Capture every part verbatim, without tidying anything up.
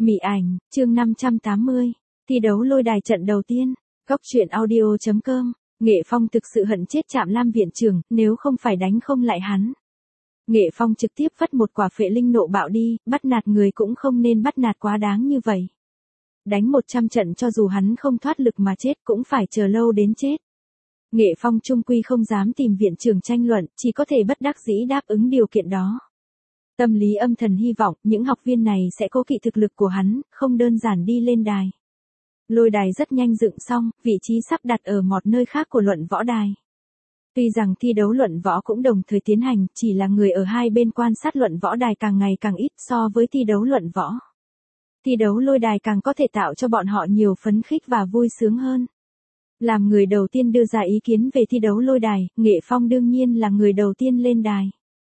Mị ảnh, chương năm trăm tám mươi. Thi đấu lôi đài trận đầu tiên. Góc truyện audio chấm com. Nghệ Phong thực sự hận chết Trạm Lam viện trưởng, nếu không phải đánh không lại hắn. Nghệ Phong trực tiếp vất một quả phệ linh nộ bạo đi, bắt nạt người cũng không nên bắt nạt quá đáng như vậy. Đánh một trăm trận cho dù hắn không thoát lực mà chết cũng phải chờ lâu đến chết. Nghệ Phong trung quy không dám tìm viện trưởng tranh luận, chỉ có thể bất đắc dĩ đáp ứng điều kiện đó. Tâm lý âm thầm hy vọng những học viên này sẽ cố kỵ thực lực của hắn, không đơn giản đi lên đài. Lôi đài rất nhanh dựng xong, vị trí sắp đặt ở một nơi khác của luận võ đài. Tuy rằng thi đấu luận võ cũng đồng thời tiến hành, chỉ là người ở hai bên quan sát luận võ đài càng ngày càng ít so với thi đấu luận võ. Thi đấu lôi đài càng có thể tạo cho bọn họ nhiều phấn khích và vui sướng hơn. Làm người đầu tiên đưa ra ý kiến về thi đấu lôi đài, Nghệ Phong đương nhiên là người đầu tiên lên đài.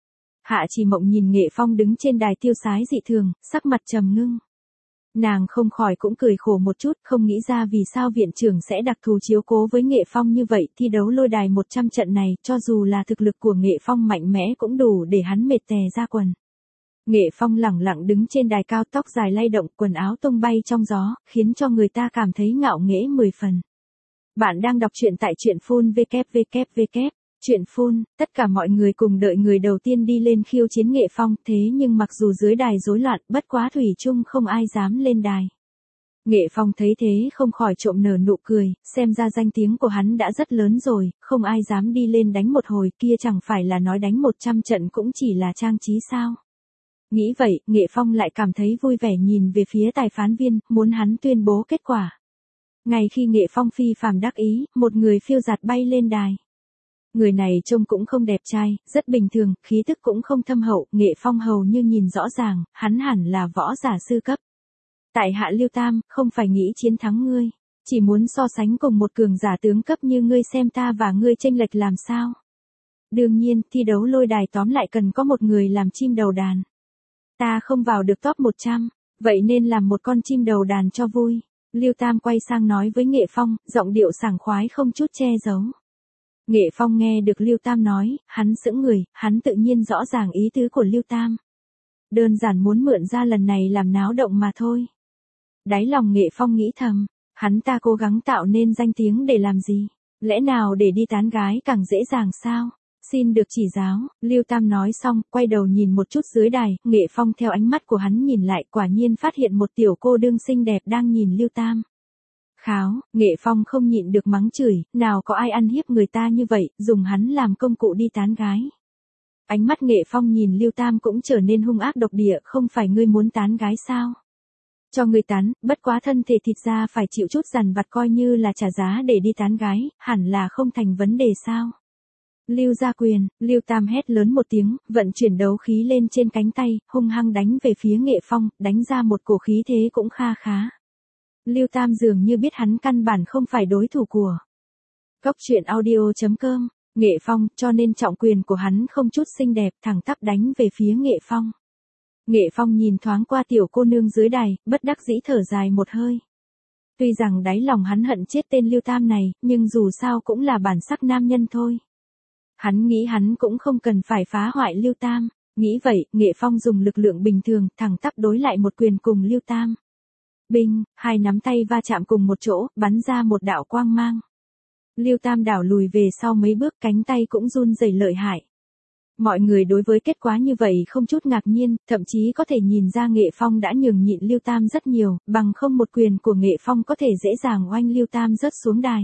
Hạ Chỉ Mộng nhìn Nghệ Phong đứng trên đài tiêu sái dị thường, sắc mặt trầm ngưng. Nàng không khỏi cũng cười khổ một chút, không nghĩ ra vì sao viện trưởng sẽ đặc thù chiếu cố với Nghệ Phong như vậy. Thi đấu lôi đài một trăm trận này, cho dù là thực lực của Nghệ Phong mạnh mẽ cũng đủ để hắn mệt tè ra quần. Nghệ Phong lẳng lặng đứng trên đài cao, tóc dài lay động, quần áo tung bay trong gió, khiến cho người ta cảm thấy ngạo nghễ mười phần. Bạn đang đọc truyện tại truyện phun vê kép vê kép vê kép. Chuyện phun, tất cả mọi người cùng đợi người đầu tiên đi lên khiêu chiến Nghệ Phong, thế nhưng mặc dù dưới đài rối loạn, bất quá thủy chung không ai dám lên đài. Nghệ Phong thấy thế không khỏi trộm nở nụ cười, xem ra danh tiếng của hắn đã rất lớn rồi, không ai dám đi lên đánh một hồi, kia chẳng phải là nói đánh một trăm trận cũng chỉ là trang trí sao. Nghĩ vậy, Nghệ Phong lại cảm thấy vui vẻ nhìn về phía tài phán viên, muốn hắn tuyên bố kết quả. Ngay khi Nghệ Phong phi phàm đắc ý, một người phiêu giạt bay lên đài. Người này trông cũng không đẹp trai, rất bình thường, khí tức cũng không thâm hậu, Nghệ Phong hầu như nhìn rõ ràng, hắn hẳn là võ giả sư cấp. Tại hạ Lưu Tam, không phải nghĩ chiến thắng ngươi, chỉ muốn so sánh cùng một cường giả tướng cấp như ngươi xem ta và ngươi chênh lệch làm sao. Đương nhiên, thi đấu lôi đài tóm lại cần có một người làm chim đầu đàn. Ta không vào được top một trăm, vậy nên làm một con chim đầu đàn cho vui. Lưu Tam quay sang nói với Nghệ Phong, giọng điệu sảng khoái không chút che giấu. Nghệ Phong nghe được Lưu Tam nói, hắn sững người, hắn tự nhiên rõ ràng ý tứ của Lưu Tam. Đơn giản muốn mượn ra lần này làm náo động mà thôi. Đáy lòng Nghệ Phong nghĩ thầm, hắn ta cố gắng tạo nên danh tiếng để làm gì? Lẽ nào để đi tán gái càng dễ dàng sao? Xin được chỉ giáo, Lưu Tam nói xong, quay đầu nhìn một chút dưới đài, Nghệ Phong theo ánh mắt của hắn nhìn lại, quả nhiên phát hiện một tiểu cô đương xinh đẹp đang nhìn Lưu Tam. Kháo, Nghệ Phong không nhịn được mắng chửi, nào có ai ăn hiếp người ta như vậy, dùng hắn làm công cụ đi tán gái. Ánh mắt Nghệ Phong nhìn Lưu Tam cũng trở nên hung ác độc địa, không phải ngươi muốn tán gái sao? Cho ngươi tán, bất quá thân thể thịt ra phải chịu chút dằn vặt coi như là trả giá để đi tán gái, hẳn là không thành vấn đề sao? Lưu gia quyền, Lưu Tam hét lớn một tiếng, vận chuyển đấu khí lên trên cánh tay, hung hăng đánh về phía Nghệ Phong, đánh ra một cổ khí thế cũng kha khá. Lưu Tam dường như biết hắn căn bản không phải đối thủ của. Góc truyện audio chấm com. Nghệ Phong, cho nên trọng quyền của hắn không chút xinh đẹp, thẳng tắp đánh về phía Nghệ Phong. Nghệ Phong nhìn thoáng qua tiểu cô nương dưới đài, bất đắc dĩ thở dài một hơi. Tuy rằng đáy lòng hắn hận chết tên Lưu Tam này, nhưng dù sao cũng là bản sắc nam nhân thôi. Hắn nghĩ hắn cũng không cần phải phá hoại Lưu Tam. Nghĩ vậy, Nghệ Phong dùng lực lượng bình thường, thẳng tắp đối lại một quyền cùng Lưu Tam. Binh, hai nắm tay va chạm cùng một chỗ, bắn ra một đạo quang mang. Lưu Tam đảo lùi về sau mấy bước, cánh tay cũng run rẩy lợi hại. Mọi người đối với kết quả như vậy không chút ngạc nhiên, thậm chí có thể nhìn ra Nghệ Phong đã nhường nhịn Lưu Tam rất nhiều, bằng không một quyền của Nghệ Phong có thể dễ dàng oanh Lưu Tam rớt xuống đài.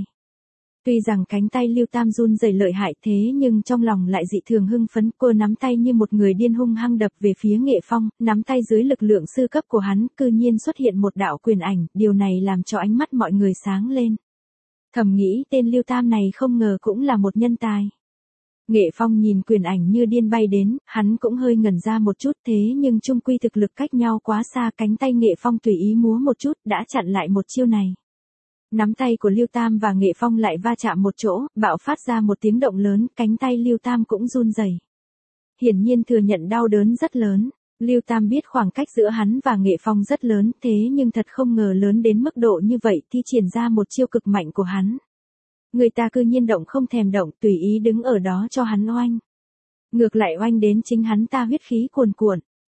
Tuy rằng cánh tay Lưu Tam run rẩy lợi hại thế nhưng trong lòng lại dị thường hưng phấn, cô nắm tay như một người điên hung hăng đập về phía Nghệ Phong, nắm tay dưới lực lượng sư cấp của hắn, cư nhiên xuất hiện một đạo quyền ảnh, điều này làm cho ánh mắt mọi người sáng lên. Thầm nghĩ tên Lưu Tam này không ngờ cũng là một nhân tài. Nghệ Phong nhìn quyền ảnh như điên bay đến, hắn cũng hơi ngẩn ra một chút thế nhưng chung quy thực lực cách nhau quá xa, cánh tay Nghệ Phong tùy ý múa một chút đã chặn lại một chiêu này. Nắm tay của Lưu Tam và Nghệ Phong lại va chạm một chỗ, bạo phát ra một tiếng động lớn, cánh tay Lưu Tam cũng run rẩy. Hiển nhiên thừa nhận đau đớn rất lớn. Lưu Tam biết khoảng cách giữa hắn và Nghệ Phong rất lớn, thế nhưng thật không ngờ lớn đến mức độ như vậy, thi triển ra một chiêu cực mạnh của hắn. Người ta cư nhiên động không thèm động, tùy ý đứng ở đó cho hắn oanh. Ngược lại oanh đến chính hắn ta huyết khí cuồn cuộn.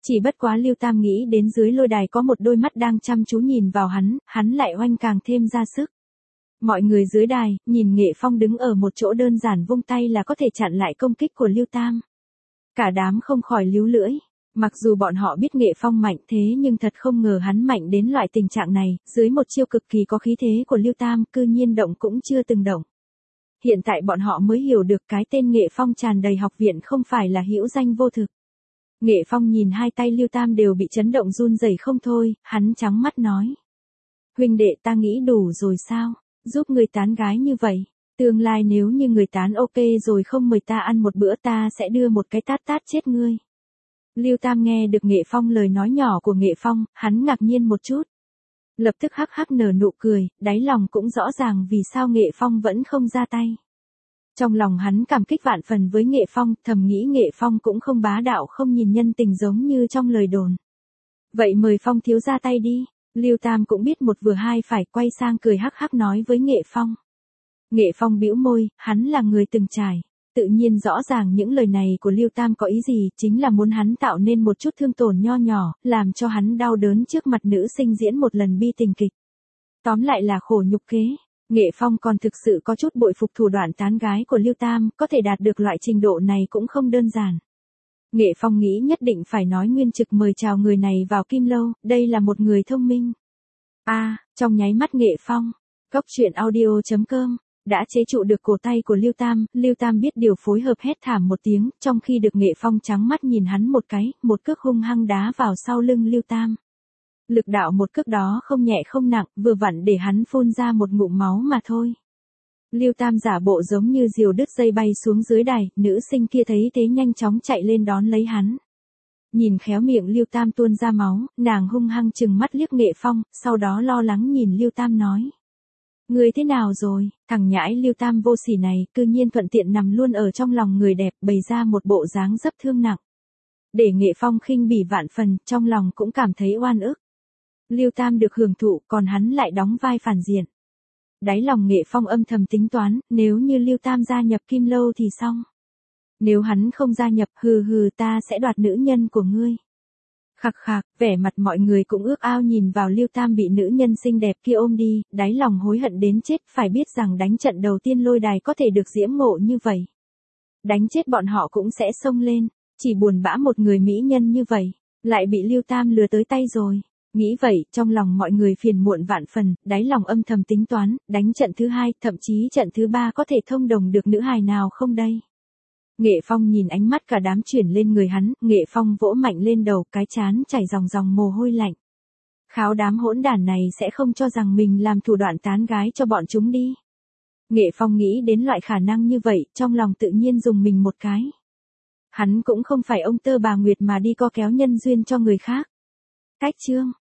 Chỉ bất quá Lưu Tam nghĩ đến dưới lôi đài có một đôi mắt đang chăm chú nhìn vào hắn, hắn lại oanh càng thêm ra sức. Mọi người dưới đài, nhìn Nghệ Phong đứng ở một chỗ đơn giản vung tay là có thể chặn lại công kích của Lưu Tam. Cả đám không khỏi líu lưỡi. Mặc dù bọn họ biết Nghệ Phong mạnh thế nhưng thật không ngờ hắn mạnh đến loại tình trạng này, dưới một chiêu cực kỳ có khí thế của Lưu Tam cư nhiên động cũng chưa từng động. Hiện tại bọn họ mới hiểu được cái tên Nghệ Phong tràn đầy học viện không phải là hữu danh vô thực. Nghệ Phong nhìn hai tay Lưu Tam đều bị chấn động run rẩy không thôi, hắn trắng mắt nói. Huynh đệ ta nghĩ đủ rồi sao, giúp người tán gái như vậy. Tương lai nếu như người tán ok rồi không mời ta ăn một bữa ta sẽ đưa một cái tát tát chết ngươi. Lưu Tam nghe được Nghệ Phong lời nói nhỏ của Nghệ Phong, hắn ngạc nhiên một chút. Lập tức hắc hắc nở nụ cười, đáy lòng cũng rõ ràng vì sao Nghệ Phong vẫn không ra tay. Trong lòng hắn cảm kích vạn phần với Nghệ Phong, thầm nghĩ Nghệ Phong cũng không bá đạo không nhìn nhân tình giống như trong lời đồn. Vậy mời Phong thiếu ra tay đi. Lưu Tam cũng biết một vừa hai phải quay sang cười hắc hắc nói với Nghệ Phong. Nghệ Phong bĩu môi, hắn là người từng trải. Tự nhiên rõ ràng những lời này của Lưu Tam có ý gì, chính là muốn hắn tạo nên một chút thương tổn nho nhỏ, làm cho hắn đau đớn trước mặt nữ sinh diễn một lần bi tình kịch. Tóm lại là khổ nhục kế. Nghệ Phong còn thực sự có chút bội phục thủ đoạn tán gái của Lưu Tam, có thể đạt được loại trình độ này cũng không đơn giản. Nghệ Phong nghĩ nhất định phải nói nguyên trực mời chào người này vào Kim Lâu, đây là một người thông minh. A, à, trong nháy mắt Nghệ Phong, Cốc truyện audio chấm com đã chế trụ được cổ tay của Lưu Tam, Lưu Tam biết điều phối hợp hét thảm một tiếng, trong khi được Nghệ Phong trắng mắt nhìn hắn một cái, một cước hung hăng đá vào sau lưng Lưu Tam. Lực đạo một cước đó không nhẹ không nặng, vừa vặn để hắn phun ra một ngụm máu mà thôi. Lưu Tam giả bộ giống như diều đứt dây bay xuống dưới đài, nữ sinh kia thấy thế nhanh chóng chạy lên đón lấy hắn. Nhìn khéo miệng Lưu Tam tuôn ra máu, nàng hung hăng chừng mắt liếc Nghệ Phong, sau đó lo lắng nhìn Lưu Tam nói. Người thế nào rồi, thằng nhãi Lưu Tam vô sỉ này, cư nhiên thuận tiện nằm luôn ở trong lòng người đẹp, bày ra một bộ dáng rất thương nặng. Để Nghệ Phong khinh bỉ vạn phần, trong lòng cũng cảm thấy oan ức. Lưu Tam được hưởng thụ, còn hắn lại đóng vai phản diện. Đáy lòng Nghệ Phong âm thầm tính toán, nếu như Lưu Tam gia nhập Kim Lâu thì xong. Nếu hắn không gia nhập, hừ hừ ta sẽ đoạt nữ nhân của ngươi. Khạc khạc, vẻ mặt mọi người cũng ước ao nhìn vào Lưu Tam bị nữ nhân xinh đẹp kia ôm đi, đáy lòng hối hận đến chết, phải biết rằng đánh trận đầu tiên lôi đài có thể được diễm ngộ như vậy. Đánh chết bọn họ cũng sẽ xông lên, chỉ buồn bã một người mỹ nhân như vậy, lại bị Lưu Tam lừa tới tay rồi. Nghĩ vậy, trong lòng mọi người phiền muộn vạn phần, đáy lòng âm thầm tính toán, đánh trận thứ hai, thậm chí trận thứ ba có thể thông đồng được nữ hài nào không đây. Nghệ Phong nhìn ánh mắt cả đám chuyển lên người hắn, Nghệ Phong vỗ mạnh lên đầu, cái chán chảy ròng ròng mồ hôi lạnh. Kháo đám hỗn đản này sẽ không cho rằng mình làm thủ đoạn tán gái cho bọn chúng đi. Nghệ Phong nghĩ đến loại khả năng như vậy, trong lòng tự nhiên dùng mình một cái. Hắn cũng không phải ông tơ bà Nguyệt mà đi co kéo nhân duyên cho người khác. Cách chương